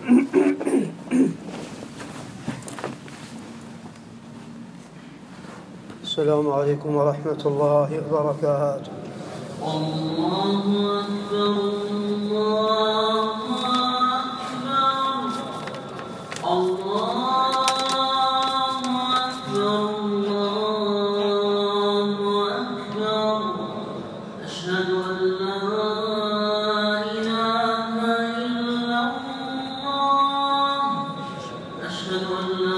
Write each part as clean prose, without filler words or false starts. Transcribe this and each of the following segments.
السلام عليكم ورحمة الله وبركاته. الله أكبر الله أكبر الله أكبر الله أكبر أشهد أن لا إله إلا الله أشهد أن لا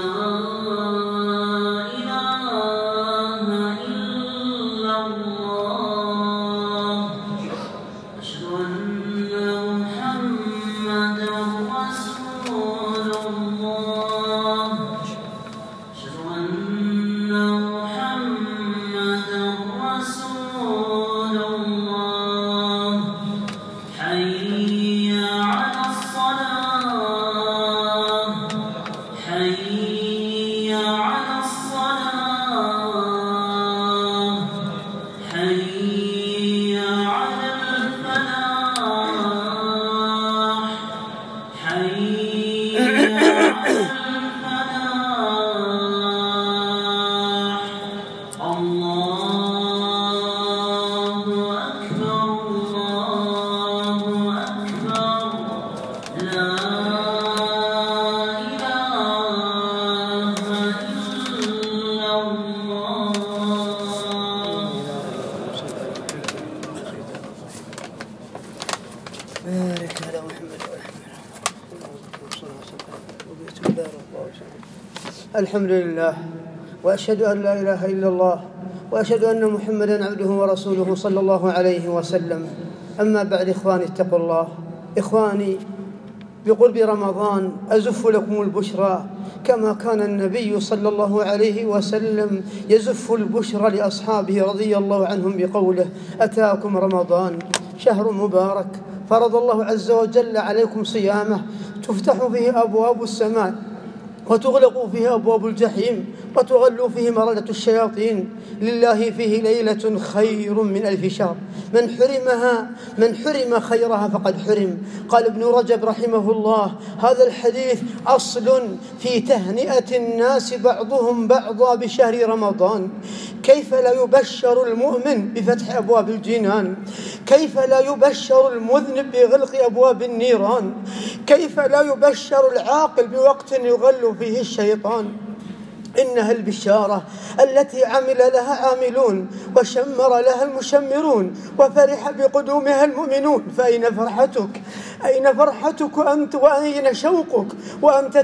الحمد لله، وأشهد أن لا إله إلا الله، وأشهد أن محمدًا عبده ورسوله صلى الله عليه وسلم. أما بعد، إخواني اتقوا الله. إخواني، بقرب رمضان أزف لكم البشرى كما كان النبي صلى الله عليه وسلم يزف البشرى لأصحابه رضي الله عنهم بقوله: أتاكم رمضان شهر مبارك فرض الله عز وجل عليكم صيامه، تفتح فيه أبواب السماء وتغلق فيه أبواب الجحيم وتغل فيه مردة الشياطين، لله فيه ليلة خير من 1000 شهر، من حرم خيرها فقد حرم. قال ابن رجب رحمه الله: هذا الحديث أصل في تهنئة الناس بعضهم بعضا بشهر رمضان. كيف لا يبشر المؤمن بفتح أبواب الجنان؟ كيف لا يبشر المذنب بغلق أبواب النيران؟ كيف لا يبشر العاقل بوقت يغل فيه الشيطان؟ إنها البشارة التي عمل لها عاملون وشمر لها المشمرون وفرح بقدومها المؤمنون. فأين فرحتك؟ أين فرحتك أنت؟ وأين شوقك وأنت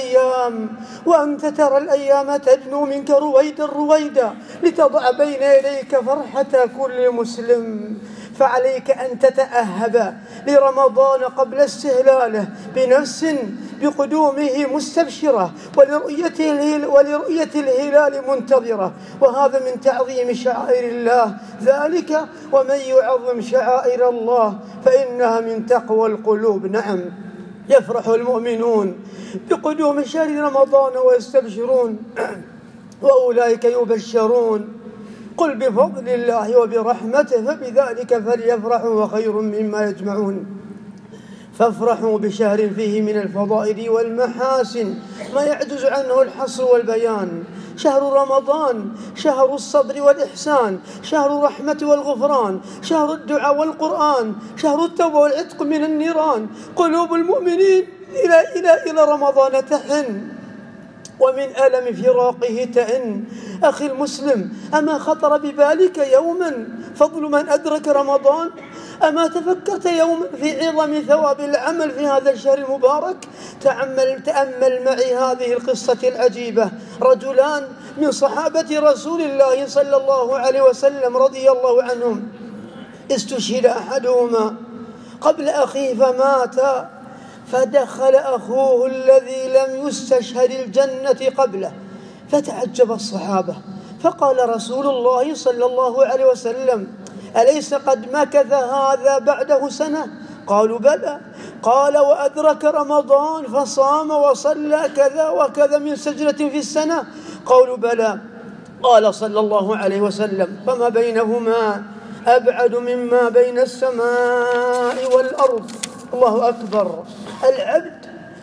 ترى الأيام تدنو منك رويدا رويدا لتضع بين يديك فرحة كل مسلم؟ فعليك أن تتأهب لرمضان قبل استهلاله بنفس بقدومه مستبشرة ولرؤية الهلال منتظرة، وهذا من تعظيم شعائر الله. ذلك ومن يعظم شعائر الله فإنها من تقوى القلوب. نعم، يفرح المؤمنون بقدوم شهر رمضان ويستبشرون، وأولئك يبشرون. قل بفضل الله وبرحمته فبذلك فليفرحوا وخير مما يجمعون. فافرحوا بشهر فيه من الفضائل والمحاسن ما يعجز عنه الحصر والبيان. شهر رمضان شهر الصبر والإحسان، شهر الرحمة والغفران، شهر الدعاء والقرآن، شهر التوبة والعتق من النيران. قلوب المؤمنين إلى رمضان تحن، ومن ألم فراقه تئن. أخي المسلم، أما خطر ببالك يوما فضل من أدرك رمضان؟ أما تفكرت يوما في عظم ثواب العمل في هذا الشهر المبارك؟ تأمل معي هذه القصة العجيبة. رجلان من صحابة رسول الله صلى الله عليه وسلم رضي الله عنهم، استشهد أحدهما قبل أخيه فمات، فدخل أخوه الذي لم يستشهد الجنة قبله، فتعجب الصحابة، فقال رسول الله صلى الله عليه وسلم: أليس قد مكث هذا بعده سنة؟ قالوا: بلى. قال: وأدرك رمضان فصام وصلى كذا وكذا من سجدة في السنة؟ قالوا: بلى. قال صلى الله عليه وسلم: فما بينهما أبعد مما بين السماء والأرض. الله أكبر. العبد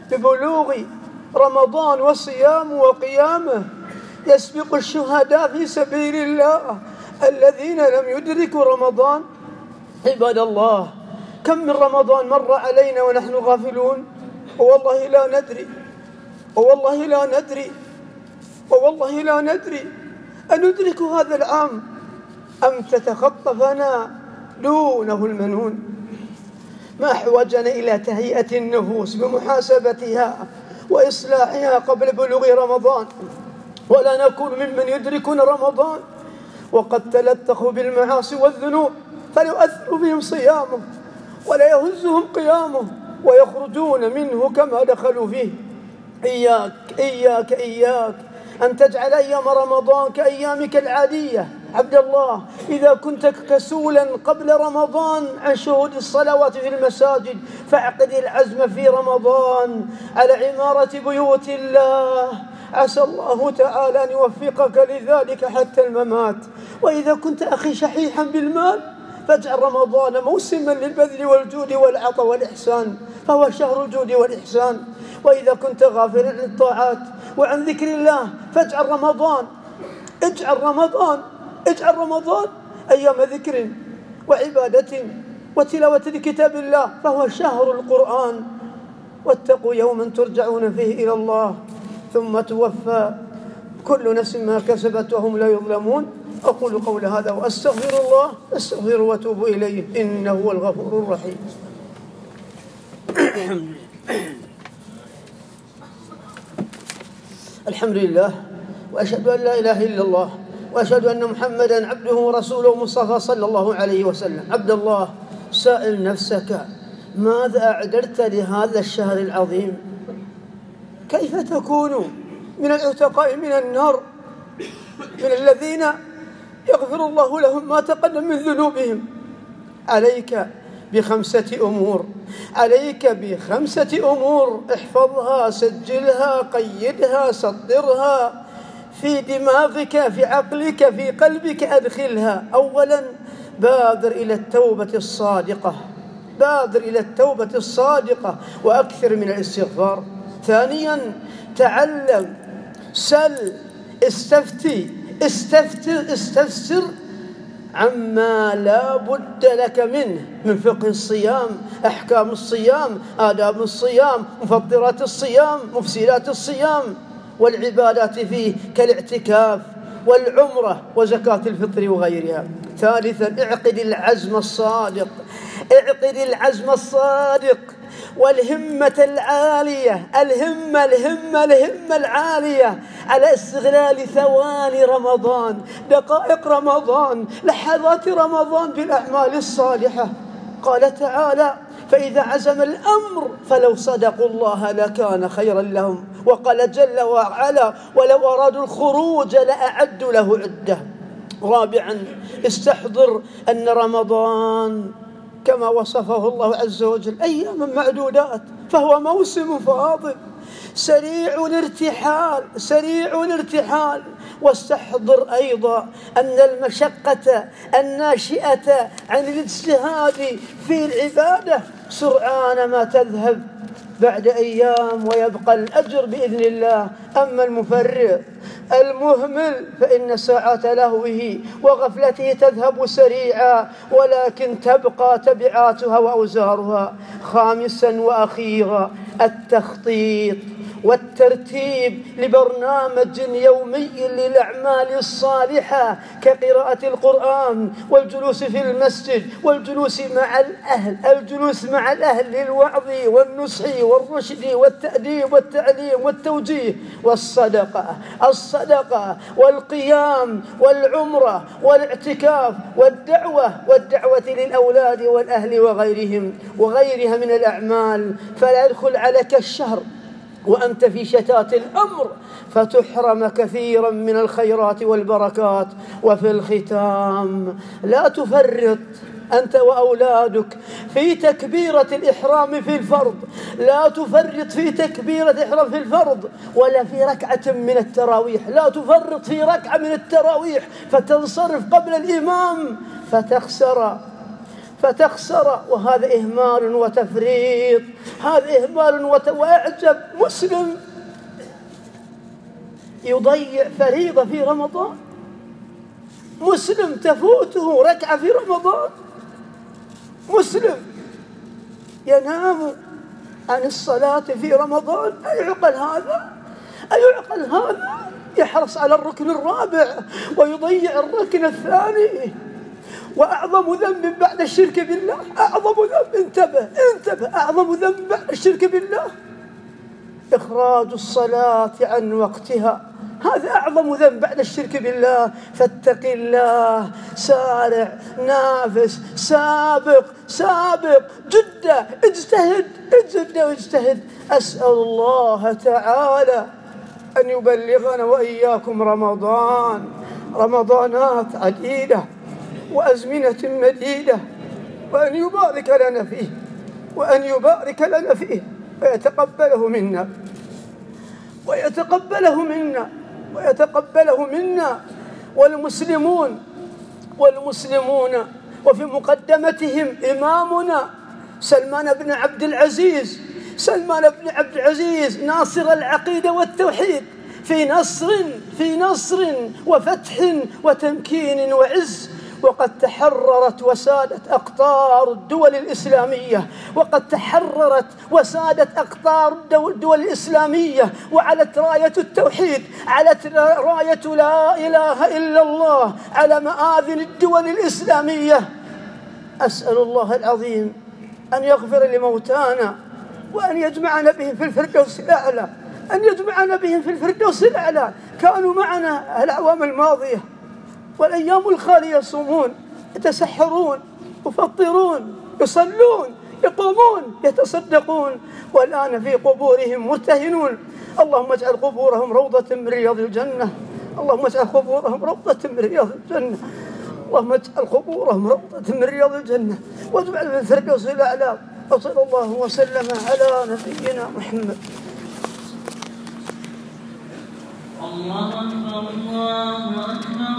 ببلوغ رمضان وصيامه وقيامه يسبق الشهداء في سبيل الله الذين لم يدركوا رمضان. عباد الله، كم من رمضان مر علينا ونحن غافلون، والله لا ندري، والله لا ندري، والله لا ندري أندرك هذا العام أم تتخطفنا دونه المنون. ما أحوجنا إلى تهيئة النفوس بمحاسبتها وإصلاحها قبل بلوغ رمضان، ولا نكون ممن يدركون رمضان وقد تلطخوا بالمعاصي والذنوب فيؤثر بهم صيامه ولا يهزهم قيامه ويخرجون منه كما دخلوا فيه. إياك إياك إياك أن تجعل أيام رمضان كأيامك العادية. عبد الله، إذا كنت كسولا قبل رمضان عن شهود الصلوات في المساجد فاعقد العزم في رمضان على عمارة بيوت الله، عسى الله تعالى أن يوفقك لذلك حتى الممات. وإذا كنت أخي شحيحا بالمال فاجعل رمضان موسما للبذل والجود والعطاء والإحسان، فهو شهر الجود والإحسان. وإذا كنت غافلا عن الطاعات وعن ذكر الله فاجعل رمضان، اجعل رمضان أيام ذكر وعبادة وتلاوة لكتاب الله، فهو شهر القرآن. واتقوا يوما ترجعون فيه إلى الله ثم توفى كل نفس ما كسبت وهم لا يظلمون. أقول قول هذا وأستغفر الله، أستغفر وأتوب إليه إنه هو الغفور الرحيم. الحمد لله، وأشهد أن لا إله إلا الله، وأشهد أن محمدا عبده ورسوله مصطفى صلى الله عليه وسلم. عبد الله، سائل نفسك ماذا أعددت لهذا الشهر العظيم؟ كيف تكون من العتقاء من النار، من الذين يغفر الله لهم ما تقدم من ذنوبهم؟ عليك بخمسة أمور، عليك بخمسة أمور، احفظها، سجلها، قيدها، سطرها في دماغك، في عقلك، في قلبك، أدخلها. أولا، بادر إلى التوبة الصادقة، بادر إلى التوبة الصادقة وأكثر من الاستغفار. ثانيا، تعلم، سل، استفسر عما لا بد لك منه من فقه الصيام، أحكام الصيام، آداب الصيام، مفطرات الصيام، مفسدات الصيام، والعبادات فيه كالاعتكاف والعمرة وزكاة الفطر وغيرها. ثالثا، اعقد العزم الصادق، اعقد العزم الصادق والهمة العالية، الهمة العالية على استغلال ثواني رمضان، دقائق رمضان، لحظات رمضان بالأعمال الصالحة. قال تعالى: فإذا عزم الأمر فلو صدقوا الله لكان خيرا لهم. وقال جل وعلا: ولو أرادوا الخروج لأعدوا له عدة. رابعا، استحضر أن رمضان كما وصفه الله عز وجل أيام معدودات، فهو موسم فاضل سريع الارتحال. واستحضر أيضا أن المشقة الناشئة عن الاجتهاد في العبادة سرعان ما تذهب بعد أيام ويبقى الأجر بإذن الله. أما المفرط المهمل فإن ساعات لهوه وغفلته تذهب سريعا، ولكن تبقى تبعاتها وأوزارها. خامسا وأخيرا، التخطيط والترتيب لبرنامج يومي للأعمال الصالحة كقراءة القرآن والجلوس في المسجد والجلوس مع الأهل للوعظ والنصح والرشد والتأديب والتعليم والتوجيه، الصدقة والقيام والعمرة والاعتكاف والدعوة للأولاد والأهل وغيرها من الأعمال. فلا يدخل عليك الشهر وأنت في شتات الأمر فتحرم كثيرا من الخيرات والبركات. وفي الختام، لا تفرط أنت وأولادك في تكبيرة الإحرام في الفرض، لا تفرط في تكبيرة الإحرام في الفرض ولا في ركعة من التراويح، لا تفرط في ركعة من التراويح فتنصرف قبل الإمام فتخسر فتخسر، وهذا إهمال وتفريط، هذا إهمال وأعجب مسلم يضيع فريضة في رمضان، مسلم تفوته ركعة في رمضان، مسلم ينام عن الصلاة في رمضان. أيعقل هذا؟ أيعقل هذا؟ يحرص على الركن الرابع ويضيع الركن الثاني. وأعظم ذنب بعد الشرك بالله، أعظم ذنب، انتبه، أعظم ذنب بعد الشرك بالله إخراج الصلاة عن وقتها، هذا أعظم ذنب بعد الشرك بالله. فاتق الله، سارع، نافس، سابق، جد، اجتهد. أسأل الله تعالى أن يبلغنا وإياكم رمضانات عديدة وأزمنة مديدة، وأن يبارك لنا فيه ويتقبله منا والمسلمون وفي مقدمتهم إمامنا سلمان بن عبد العزيز ناصر العقيدة والتوحيد، في نصر وفتح وتمكين وعز. وقد تحررت وسادت أقطار الدول الإسلامية، وعلت راية التوحيد، علت راية لا إله إلا الله على مآذن الدول الإسلامية. أسأل الله العظيم أن يغفر لموتانا، وأن يجمعنا بهم في الفردوس الأعلى. كانوا معنا الأعوام الماضية والأيام الخالية، يصومون، يتسحرون، يفطرون، يصلون، يقومون، يتصدقون، والآن في قبورهم مرتهنون. اللهم اجعل قبورهم روضة من رياض الجنة، اللهم اجعل قبورهم روضة من رياض الجنة، اللهم اجعل قبورهم روضة من رياض الجنة، واجعل في الفردوس الأعلى. وصلى الله وسلم على نبينا محمد. الله أكبر.